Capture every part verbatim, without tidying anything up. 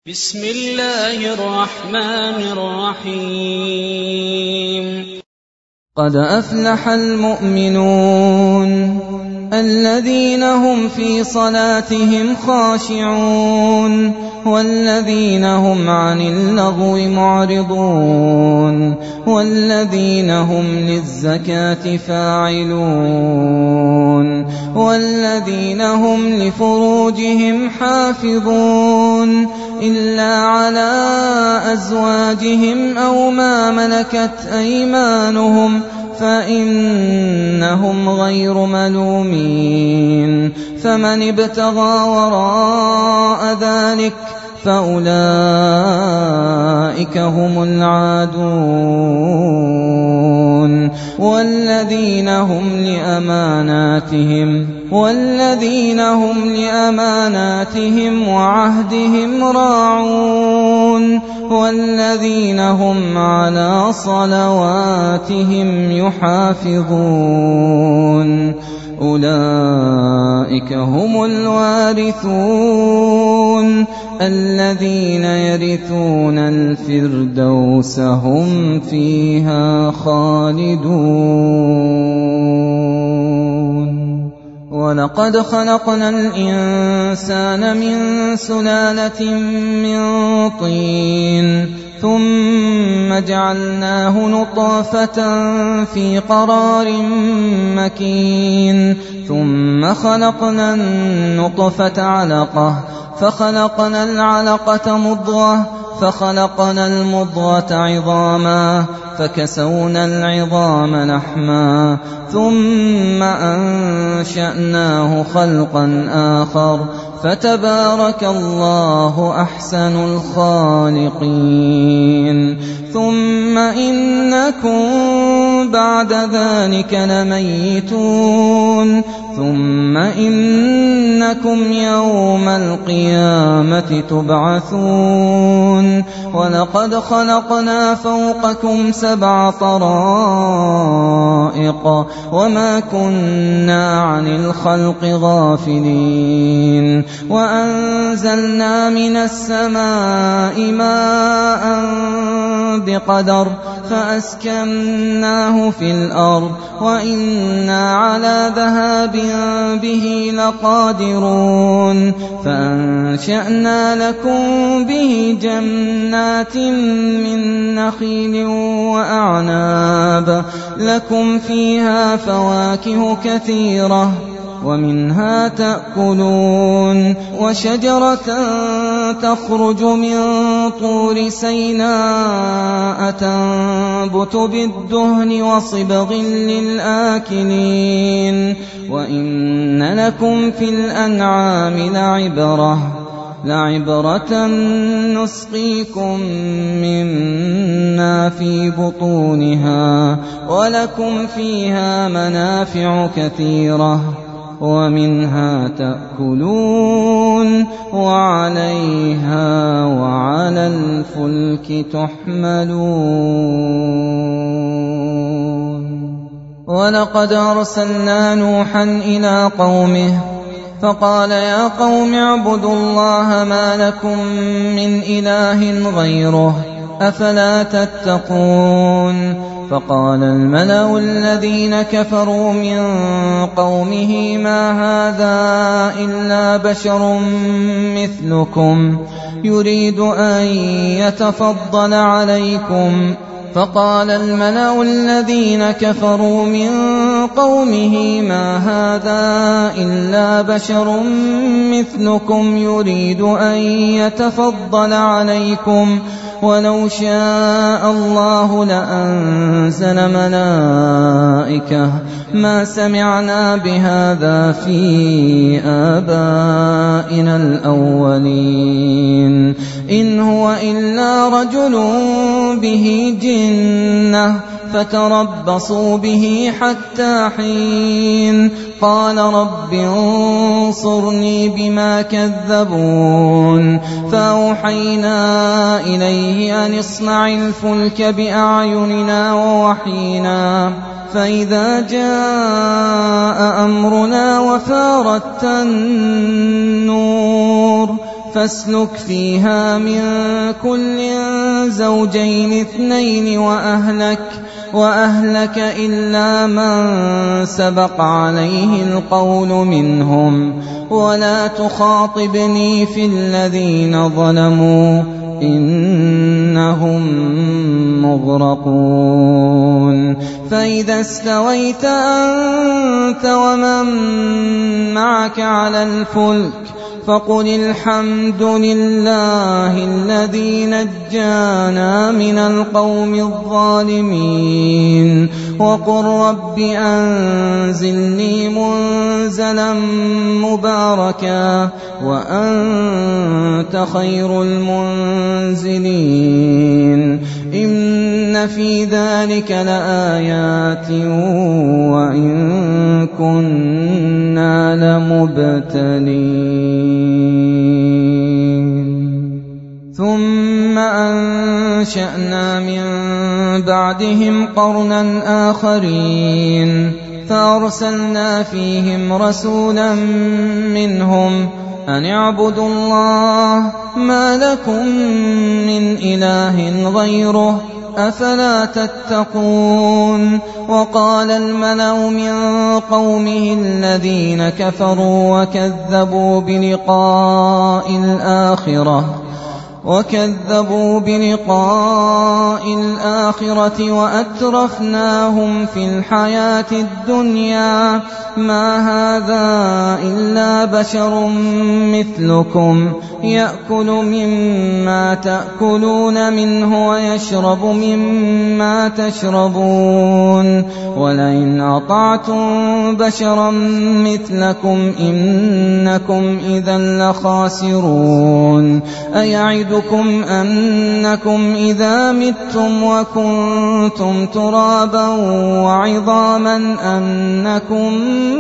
بسم الله الرحمن الرحيم قد أفلح المؤمنون الذين هم في صلاتهم خاشعون والذين هم عن اللغو معرضون والذين هم للزكاة فاعلون والذين هم لفروجهم حافظون إلا على أزواجهم أو ما ملكت أيمانهم فإنهم غير ملومين فمن ابتغى وراء ذلك فأولئك هم العادون والذين هم لأماناتهم والذين هم لأماناتهم وعهدهم راعون والذين هم على صلواتهم يحافظون أولئك هم الوارثون الذين يرثون الفردوس هم فيها خالدون ولقد خلقنا الإنسان من سلالة من طين ثم جعلناه نطفة في قرار مكين ثم خلقنا النطفة علقة فخلقنا العلقة مضغة فخلقنا المضغة عظاما فكسونا العظام لحما ثم أنشأناه خلقا آخر فتبارك الله أحسن الخالقين ثم إنكم بعد ذلك لميتون ثم إنكم يوم القيامة تبعثون ولقد خلقنا فوقكم سبع طرائق وما كنا عن الخلق غافلين وأنزلنا من السماء ماء بقدر فأسكناه في الأرض وإنا على ذهاب به لقادرون فأنشأنا لكم به جنات من نخيل وأعناب لكم فيها فواكه كثيرة ومنها تأكلون وشجرة تخرج من طور سيناء تنبت بالدهن وصبغ للآكلين وإن لكم في الأنعام لعبرة لعبرة نسقيكم مما في بطونها ولكم فيها منافع كثيرة ومنها تأكلون وعليها وعلى الفلك تحملون ولقد أرسلنا نوحا إلى قومه فقال يا قوم اعبدوا الله ما لكم من إله غيره أفلا تتقون فقال الملأ الذين كفروا من قومه ما هذا إلا بشر مثلكم يريد أن يتفضل عليكم فقال الملأ الذين كفروا من قومه ما هذا إلا بشر مثلكم يريد أن يتفضل عليكم ولو شاء الله لأنزل ملائكة ما سمعنا بهذا في آبائنا الأولين إن هو إلا رجل به جنة فتربصوا به حتى حين قال رب انصرني بما كذبون فأوحينا إليه أن اصنع الفلك بأعيننا ووحينا فإذا جاء أمرنا وفارت النور فاسلك فيها من كل زوجين اثنين وأهلك, وأهلك إلا من سبق عليه القول منهم ولا تخاطبني في الذين ظلموا إنهم مغرقون فإذا استويت أنت ومن معك على الفلك فقل الحمد لله الذي نجانا من القوم الظالمين وقل رب أنزلني منزلا مباركا وأنت خير المنزلين إن في ذلك لآيات وإن كنا لمبتلين ثم أنشأنا من بعدهم قرنا آخرين فأرسلنا فيهم رسولا منهم أن اعبدوا الله ما لكم من إله غيره أفلا تتقون وقال الملأ من قومه الذين كفروا وكذبوا بلقاء الآخرة وكذبوا بلقاء الآخرة وأترفناهم في الحياة الدنيا ما هذا إلا بشر مثلكم يأكل مما تأكلون منه ويشرب مما تشربون ولئن أطعتم بشرا مثلكم إنكم إذا لخاسرون أيعدكم أنكم إذا متم وكنتم ترابا وعظاما أنكم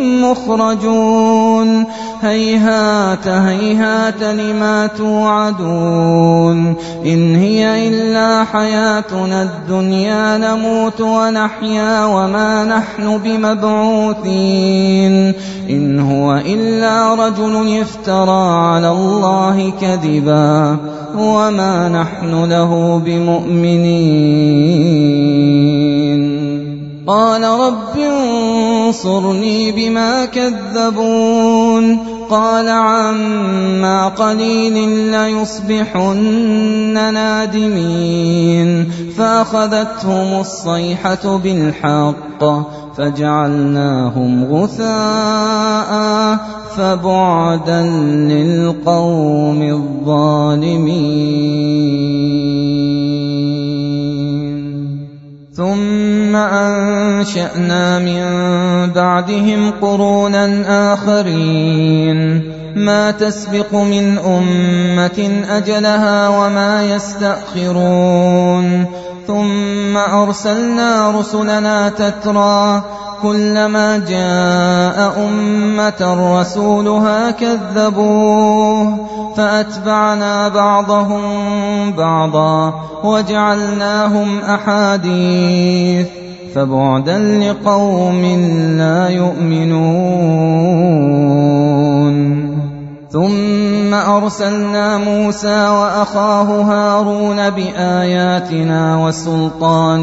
مخرجون هيهات هيهات لما توعدون إن هي إلا حياتنا الدنيا نموت ونحيا وما نحن بمبعوثين إن هو إلا رجل افترى على الله كذبا وما نحن له بمؤمنين قال رب انصرني بما كذبون قال عما قليل ليصبحن نادمين فأخذتهم الصيحة بالحق فجعلناهم غثاء فبعدا للقوم الظالمين ثم أنشأنا من بعدهم قرونا آخرين ما تسبق من أمة أجلها وما يستأخرون ثم أرسلنا رسلنا تترى كلما جاء أمة رسولها كذبوه فأتبعنا بعضهم بعضا وجعلناهم أحاديث فبعدا لقوم لا يؤمنون ثم أرسلنا موسى وأخاه هارون بآياتنا وسلطان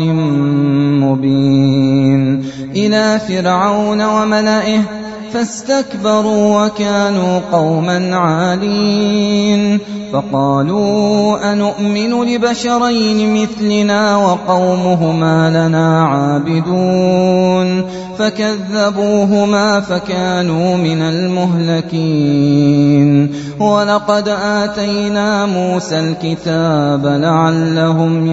مبين إلى فرعون وملئه فاستكبروا وكانوا قوما عالين فقالوا أنؤمن لبشرين مثلنا وقومهما لنا عابدون فكذبوهما فكانوا من المهلكين ولقد آتينا موسى الكتاب لعلهم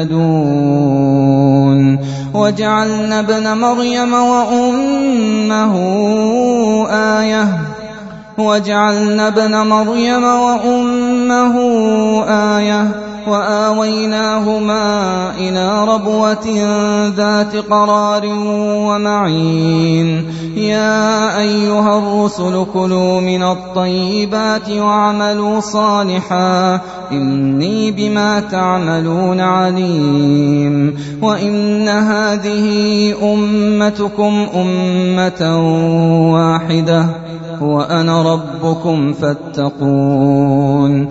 يهتدون وجعلنا ابن مريم وأمه آية وجعلنا ابن مريم وأمه آية وآويناهما إلى ربوة ذات قرار ومعين يا أيها الرسل كلوا من الطيبات واعملوا صالحا إني بما تعملون عليم وإن هذه أمتكم أمة واحدة وأنا ربكم فاتقون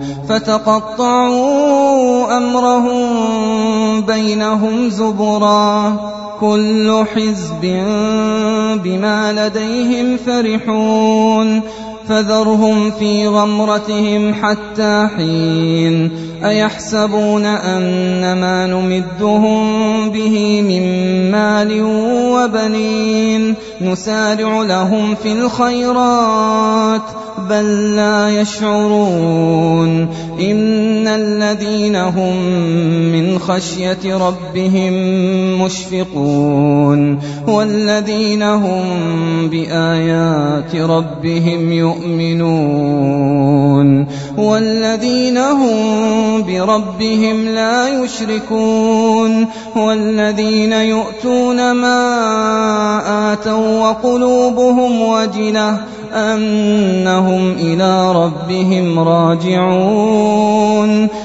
فتقطعوا أمرهم بينهم زبرا كل حزب بما لديهم فرحون فذرهم في غمرتهم حتى حين أيحسبون أن ما نمدهم به من مال وبنين نسارع لهم في الخيرات بل لا يشعرون إن الذين هم من خشية ربهم مشفقون والذين هم بآيات ربهم يؤمنون والذين هم بربهم لا يشركون والذين يؤتون ما آتوا وقلوبهم وجلة أنهم إلى ربهم راجعون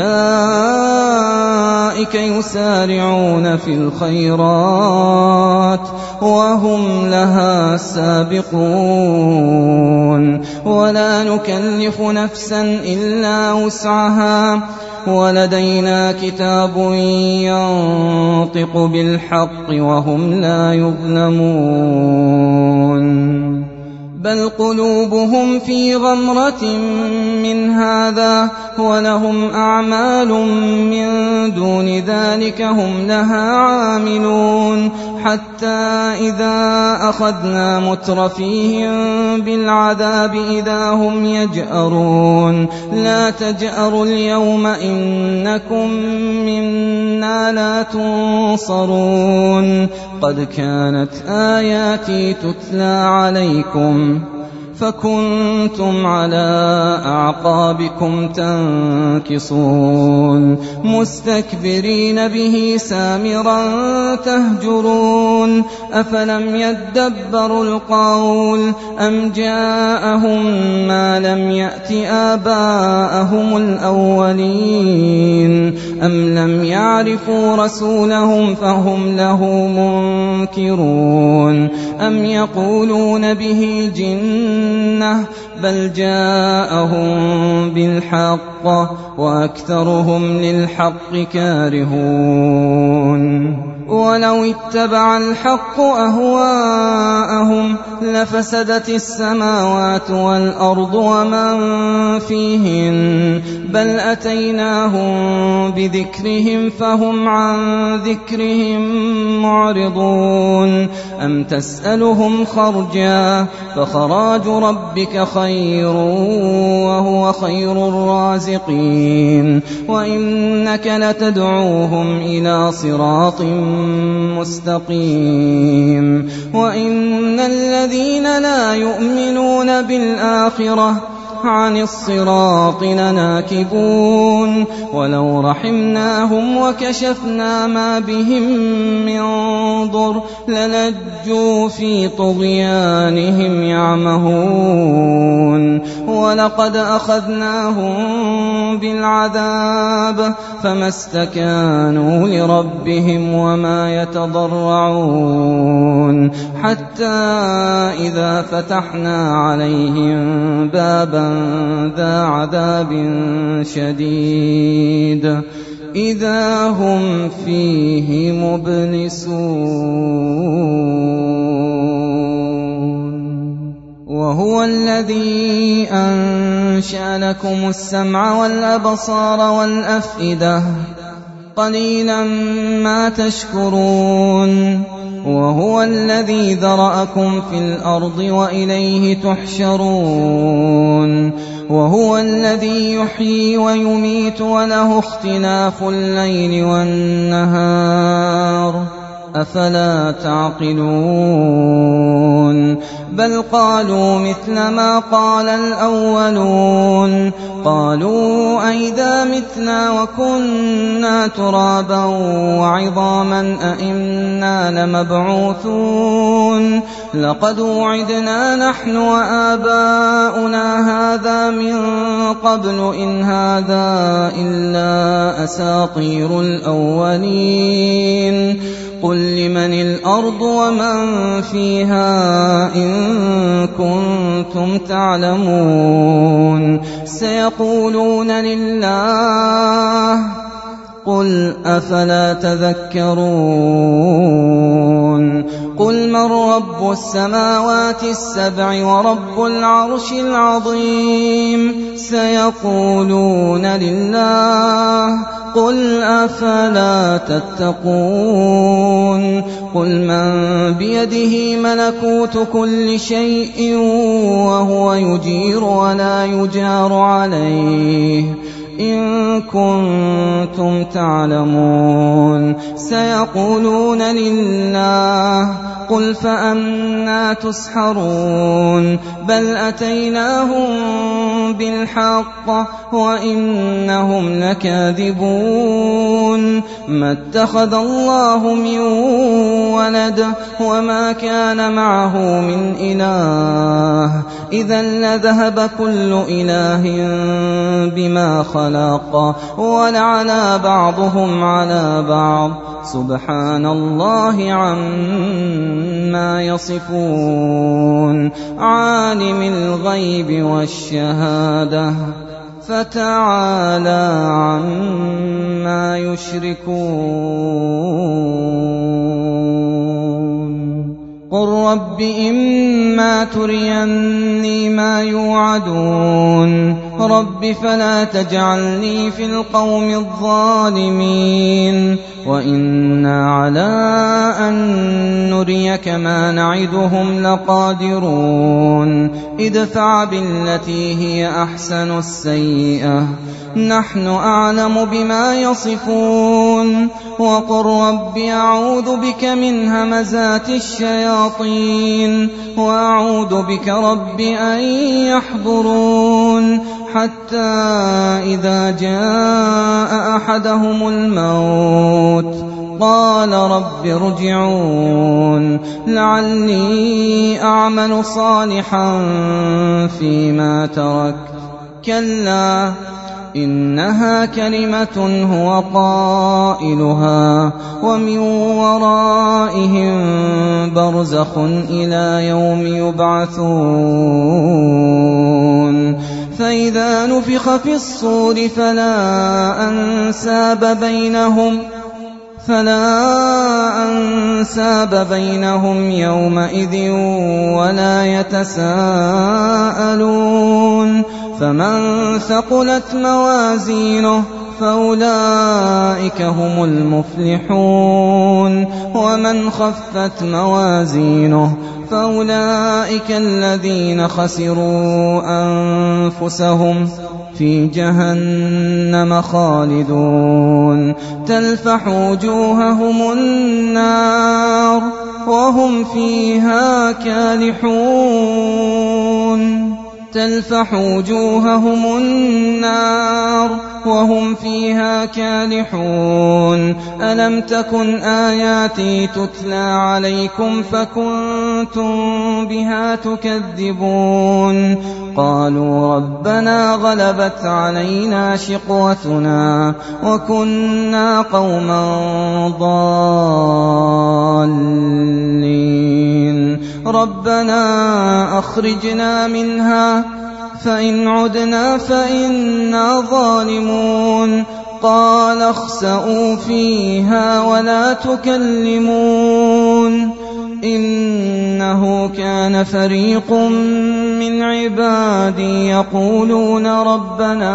أولئك يسارعون في الخيرات وهم لها سابقون ولا نكلف نفسا إلا وسعها ولدينا كتاب ينطق بالحق وهم لا يظلمون بل قلوبهم في غمرة من هذا ولهم أعمال من دون ذلك هم لها عاملون حتى إذا أخذنا مترفيهم بالعذاب إذا هم يجأرون لا تجأروا اليوم إنكم منا لا تنصرون قد كانت آياتي تتلى عليكم فكنتم على أعقابكم تنكصون مستكبرين به سامرا تهجرون أفلم يدبروا القول أم جاءهم ما لم يأت آباءهم الأولين أم لم يعرفوا رسولهم فهم له منكرون أم يقولون به جنة بل جاءهم بالحق وأكثرهم للحق كارهون ولو اتبع الحق أهواءهم لفسدت السماوات والأرض ومن فيهن بل أتيناهم بذكرهم فهم عن ذكرهم معرضون أم تسألهم خرجا فخراج ربك خير وهو خير الرازقين وإنك لتدعوهم إلى صراط مستقيم وإن الذين لا يؤمنون بالآخرة عن الصراط لناكبون ولو رحمناهم وكشفنا ما بهم من ضر للجوا في طغيانهم يعمهون ولقد أخذناهم بالعذاب فما استكانوا لربهم وما يتضرعون حتى إذا فتحنا عليهم بابا ذا عذاب شديد إذا هم فيه مبلسون وهو الذي أنشأ لكم السمع والأبصار والأفئدة قليلا ما تشكرون وهو الذي ذرأكم في الأرض وإليه تحشرون وهو الذي يحيي ويميت وله اختلاف الليل والنهار أفلا تعقلون بل قالوا مثل ما قال الأولون قالوا أئذا متنا وكنا ترابا وعظاما أئنا لمبعوثون لقد وعدنا نحن وآباؤنا هذا من قبل إن هذا إلا أساطير الأولين قل لمن الأرض الأرض ومن فيها إن كنتم تعلمون سيقولون لله قل أفلا تذكرون قل من رب السماوات السبع ورب العرش العظيم سيقولون لله قل أفلا تتقون قل من بيده ملكوت كل شيء وهو يجير ولا يجار عليه إن كنتم تعلمون سيقولون لله قل فأنى تسحرون بل أتيناهم بالحق وإنهم لكاذبون ما اتخذ الله من ولد وما كان معه من إله إذا لذهب كل إله بما خلق ولعلى بعضهم على بعض سبحان الله عما يصفون عالم الغيب والشهادة فتعالى عما يشركون قل رب إما تريني ما يوعدون رب فلا تجعلني في القوم الظالمين وإنا على أن نريك ما نعدهم لقادرون ادفع بالتي هي أحسن السيئة نحن أعلم بما يصفون وقل رب أعوذ بك من همزات الشياطين وأعوذ بك رب أن يحضرون حتى إذا جاء أحدهم الموت قال رب ارجعون لعلي أعمل صالحا فيما تركت كلا إنها كلمة هو قائلها ومن ورائهم برزخ إلى يوم يبعثون فإذا نفخ في الصور فلا أنساب بينهم فلا أنساب بينهم يومئذ ولا يتساءلون فمن ثقلت موازينه فأولئك هم المفلحون ومن خفت موازينه فأولئك الذين خسروا أنفسهم في جهنم خالدون تلفح وجوههم النار وهم فيها كالحون تلفح وجوههم النار وهم فيها كالحون ألم تكن آياتي تتلى عليكم فكنتم بها تكذبون قالوا ربنا غلبت علينا شقوتنا وكنا قوما ضالين ربنا أخرجنا منها فإن عدنا فإنا ظالمون قال اخسئوا فيها ولا تكلمون إنه كان فريق من عبادي يقولون ربنا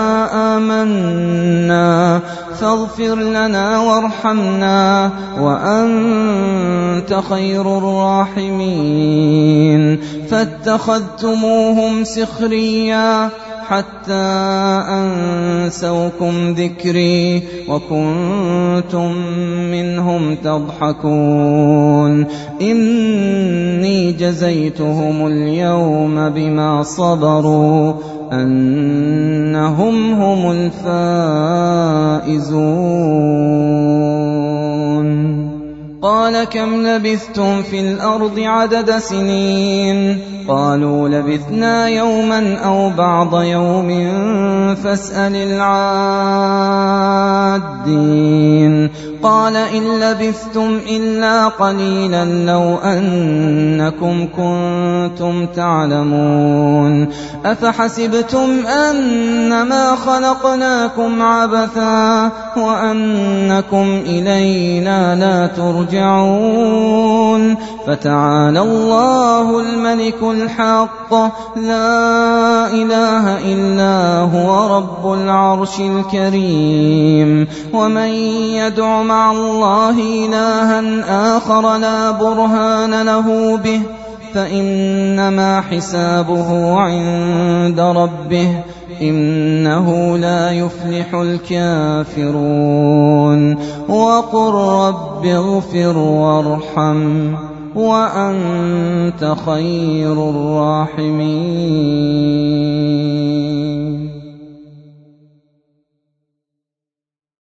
آمنا فاغفر لنا وارحمنا وأنت خير الراحمين فاتخذتموهم سخريا حتى أنسوكم ذكري وكنتم منهم تضحكون إني جزيتهم اليوم بما صبروا أنهم هم الفائزون قال كم لبثتم في الأرض عدد سنين قالوا لبثنا يوما أو بعض يوم فاسأل العادين الدين. قال إن لبثتم إلا قليلا لو أنكم كنتم تعلمون. أفحسبتم أنما خلقناكم عبثا وأنكم إلينا لا ترجعون. فتعالى الله الملك الحق لا إله إلا هو رب العرش الكريم. ومن يدع مع الله إلها آخر لا برهان له به فإنما حسابه عند ربه إنه لا يفلح الكافرون. وقل رب اغفر وارحم وأنت خير الراحمين.